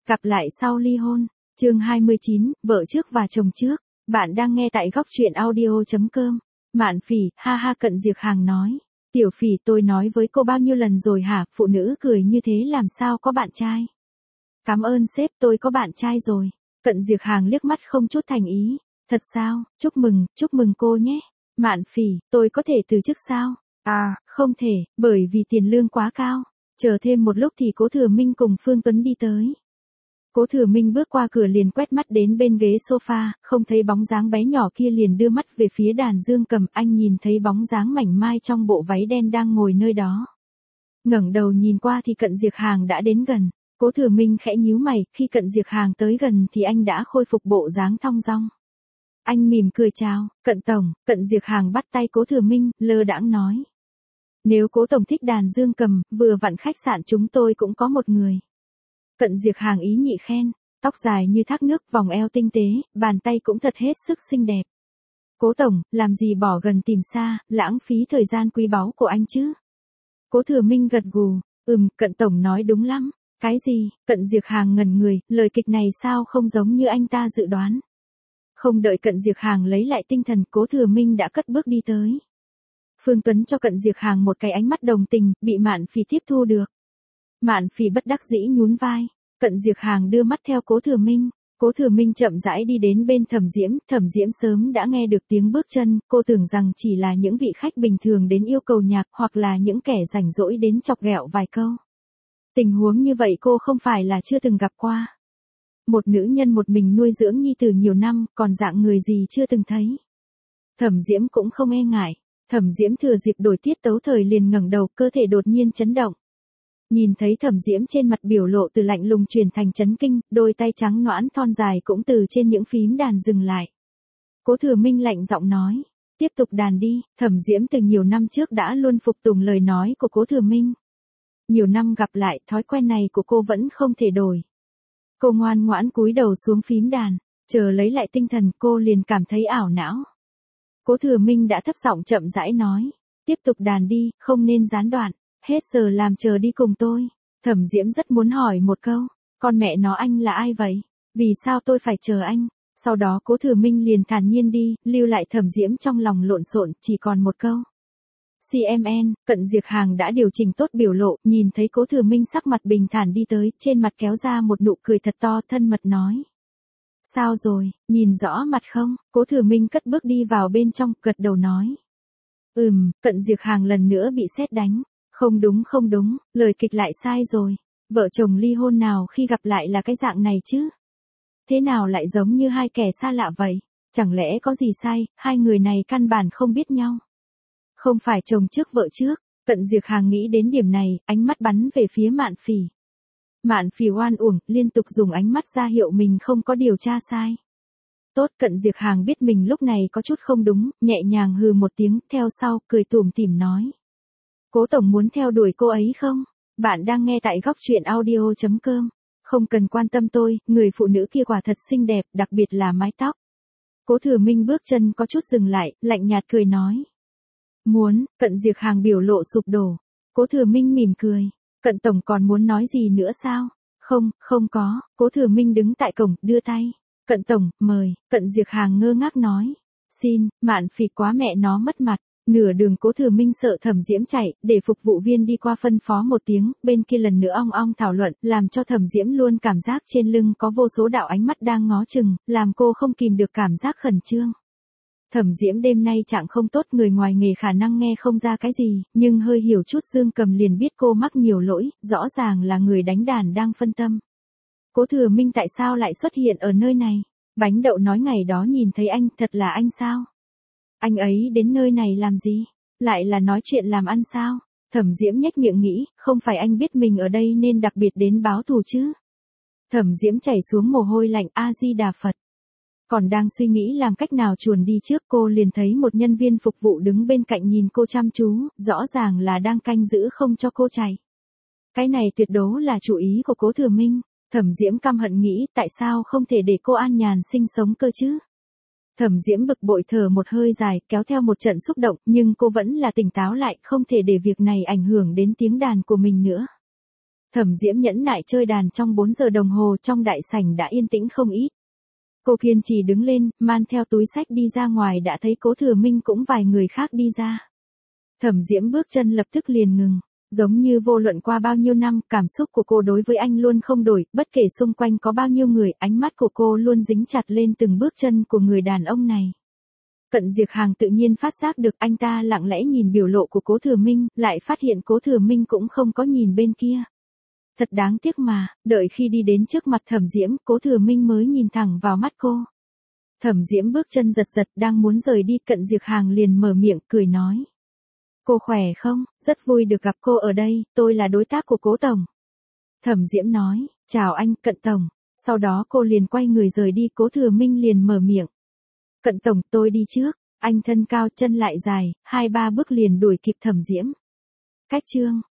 Gặp lại sau ly hôn. Chương 29, vợ trước và chồng trước. Bạn đang nghe tại góc truyện audio.com. Mạn Phỉ, ha ha. Cận Diệc Hàng nói. Tiểu Phỉ, tôi nói với cô bao nhiêu lần rồi hả? Phụ nữ cười như thế làm sao có bạn trai? Cảm ơn sếp, tôi có bạn trai rồi. Cận Diệc Hàng liếc mắt không chút thành ý. Thật sao? Chúc mừng cô nhé. Mạn Phỉ, tôi có thể từ chức sao? À, không thể, bởi vì tiền lương quá cao. Chờ thêm một lúc thì Cố Thừa Minh cùng Phương Tuấn đi tới. Cố Thừa Minh bước qua cửa liền quét mắt đến bên ghế sofa, không thấy bóng dáng bé nhỏ kia liền đưa mắt về phía đàn dương cầm. Anh nhìn thấy bóng dáng mảnh mai trong bộ váy đen đang ngồi nơi đó. Ngẩng đầu nhìn qua thì Cận Diệc Hàng đã đến gần. Cố Thừa Minh khẽ nhíu mày, khi Cận Diệc Hàng tới gần thì anh đã khôi phục bộ dáng thong dong. Anh mỉm cười chào, Cận Tổng. Cận Diệc Hàng bắt tay Cố Thừa Minh, lơ đãng nói. Nếu Cố Tổng thích đàn dương cầm, vừa vặn khách sạn chúng tôi cũng có một người. Cận Diệc Hàng ý nhị khen, tóc dài như thác nước, vòng eo tinh tế, bàn tay cũng thật hết sức xinh đẹp. Cố Tổng, làm gì bỏ gần tìm xa, lãng phí thời gian quý báu của anh chứ? Cố Thừa Minh gật gù, Cận Tổng nói đúng lắm. Cái gì? Cận Diệc Hàng ngẩn người, lời kịch này sao không giống như anh ta dự đoán. Không đợi Cận Diệc Hàng lấy lại tinh thần, Cố Thừa Minh đã cất bước đi tới. Phương Tuấn cho Cận Diệc Hàng một cái ánh mắt đồng tình, bị Mạn Phỉ tiếp thu được. Mạn Phỉ bất đắc dĩ nhún vai. Cận Diệc Hàng đưa mắt theo Cố Thừa Minh. Cố Thừa Minh chậm rãi đi đến bên Thẩm Diễm sớm đã nghe được tiếng bước chân, cô tưởng rằng chỉ là những vị khách bình thường đến yêu cầu nhạc hoặc là những kẻ rảnh rỗi đến chọc ghẹo vài câu. Tình huống như vậy cô không phải là chưa từng gặp qua. Một nữ nhân một mình nuôi dưỡng nhi tử nhiều năm, còn dạng người gì chưa từng thấy. Thẩm Diễm cũng không e ngại. Thẩm Diễm thừa dịp đổi tiết tấu thời liền ngẩng đầu, cơ thể đột nhiên chấn động. Nhìn thấy Thẩm Diễm trên mặt biểu lộ từ lạnh lùng chuyển thành chấn kinh, đôi tay trắng nõn thon dài cũng từ trên những phím đàn dừng lại. Cố Thừa Minh lạnh giọng nói, tiếp tục đàn đi. Thẩm Diễm từ nhiều năm trước đã luôn phục tùng lời nói của Cố Thừa Minh. Nhiều năm gặp lại, thói quen này của cô vẫn không thể đổi. Cô ngoan ngoãn cúi đầu xuống phím đàn, chờ lấy lại tinh thần cô liền cảm thấy ảo não. Cố Thừa Minh đã thấp giọng chậm rãi nói, tiếp tục đàn đi, không nên gián đoạn, hết giờ làm chờ đi cùng tôi. Thẩm Diễm rất muốn hỏi một câu, con mẹ nó anh là ai vậy? Vì sao tôi phải chờ anh? Sau đó Cố Thừa Minh liền thản nhiên đi, lưu lại Thẩm Diễm trong lòng lộn xộn, chỉ còn một câu. CMN, Cận Diệc Hàng đã điều chỉnh tốt biểu lộ, nhìn thấy Cố Thừa Minh sắc mặt bình thản đi tới, trên mặt kéo ra một nụ cười thật to, thân mật nói. Sao rồi, nhìn rõ mặt không? Cố Thừa Minh cất bước đi vào bên trong, gật đầu nói. Cận Diệc Hàng lần nữa bị sét đánh. Không đúng, lời kịch lại sai rồi. Vợ chồng ly hôn nào khi gặp lại là cái dạng này chứ? Thế nào lại giống như hai kẻ xa lạ vậy? Chẳng lẽ có gì sai, hai người này căn bản không biết nhau? Không phải chồng trước vợ trước. Cận Diệc Hàng nghĩ đến điểm này, ánh mắt bắn về phía Mạn Phỉ. Mạn Phỉ oan uổng, liên tục dùng ánh mắt ra hiệu mình không có điều tra sai. Tốt. Cận Diệc Hàng biết mình lúc này có chút không đúng, nhẹ nhàng hừ một tiếng, theo sau, cười tủm tỉm nói. Cố Tổng muốn theo đuổi cô ấy không? Bạn đang nghe tại góc truyện audio.com. Không cần quan tâm tôi, người phụ nữ kia quả thật xinh đẹp, đặc biệt là mái tóc. Cố Thừa Minh bước chân có chút dừng lại, lạnh nhạt cười nói. Muốn. Cận Diệc Hàng biểu lộ sụp đổ. Cố Thừa Minh mỉm cười. Cận Tổng còn muốn nói gì nữa sao? Không có. Cố Thừa Minh đứng tại cổng, đưa tay. Cận Tổng, mời. Cận Diệc Hàng ngơ ngác nói. Xin. Mạn Phỉ quá mẹ nó mất mặt. Nửa đường Cố Thừa Minh sợ Thẩm Diễm chạy, để phục vụ viên đi qua phân phó một tiếng, bên kia lần nữa ong ong thảo luận, làm cho Thẩm Diễm luôn cảm giác trên lưng có vô số đạo ánh mắt đang ngó chừng, làm cô không kìm được cảm giác khẩn trương. Thẩm Diễm đêm nay trạng không tốt, người ngoài nghề khả năng nghe không ra cái gì, nhưng hơi hiểu chút Dương Cầm liền biết cô mắc nhiều lỗi, rõ ràng là người đánh đàn đang phân tâm. Cố Thừa Minh tại sao lại xuất hiện ở nơi này? Bánh đậu nói ngày đó nhìn thấy anh, thật là anh sao? Anh ấy đến nơi này làm gì? Lại là nói chuyện làm ăn sao? Thẩm Diễm nhếch miệng nghĩ, không phải anh biết mình ở đây nên đặc biệt đến báo thù chứ? Thẩm Diễm chảy xuống mồ hôi lạnh, A Di Đà Phật. Còn đang suy nghĩ làm cách nào chuồn đi trước, cô liền thấy một nhân viên phục vụ đứng bên cạnh nhìn cô chăm chú, rõ ràng là đang canh giữ không cho cô chạy. Cái này tuyệt đối là chủ ý của Cố Thừa Minh. Thẩm Diễm căm hận nghĩ, tại sao không thể để cô an nhàn sinh sống cơ chứ? Thẩm Diễm bực bội thở một hơi dài, kéo theo một trận xúc động, nhưng cô vẫn là tỉnh táo lại, không thể để việc này ảnh hưởng đến tiếng đàn của mình nữa. Thẩm Diễm nhẫn nại chơi đàn trong 4 giờ đồng hồ, trong đại sảnh đã yên tĩnh không ít. Cô kiên trì đứng lên, mang theo túi xách đi ra ngoài, đã thấy Cố Thừa Minh cũng vài người khác đi ra. Thẩm Diễm bước chân lập tức liền ngừng. Giống như vô luận qua bao nhiêu năm, cảm xúc của cô đối với anh luôn không đổi, bất kể xung quanh có bao nhiêu người, ánh mắt của cô luôn dính chặt lên từng bước chân của người đàn ông này. Cận Diệc Hàng tự nhiên phát giác được, anh ta lặng lẽ nhìn biểu lộ của Cố Thừa Minh, lại phát hiện Cố Thừa Minh cũng không có nhìn bên kia. Thật đáng tiếc mà, đợi khi đi đến trước mặt Thẩm Diễm, Cố Thừa Minh mới nhìn thẳng vào mắt cô. Thẩm Diễm bước chân giật giật, đang muốn rời đi, Cận Diệc Hàng liền mở miệng cười nói. Cô khỏe không? Rất vui được gặp cô ở đây, tôi là đối tác của Cố Tổng. Thẩm Diễm nói, chào anh, Cận Tổng. Sau đó cô liền quay người rời đi, Cố Thừa Minh liền mở miệng. Cận Tổng, tôi đi trước. Anh thân cao, chân lại dài, 2-3 bước liền đuổi kịp Thẩm Diễm. Cách chương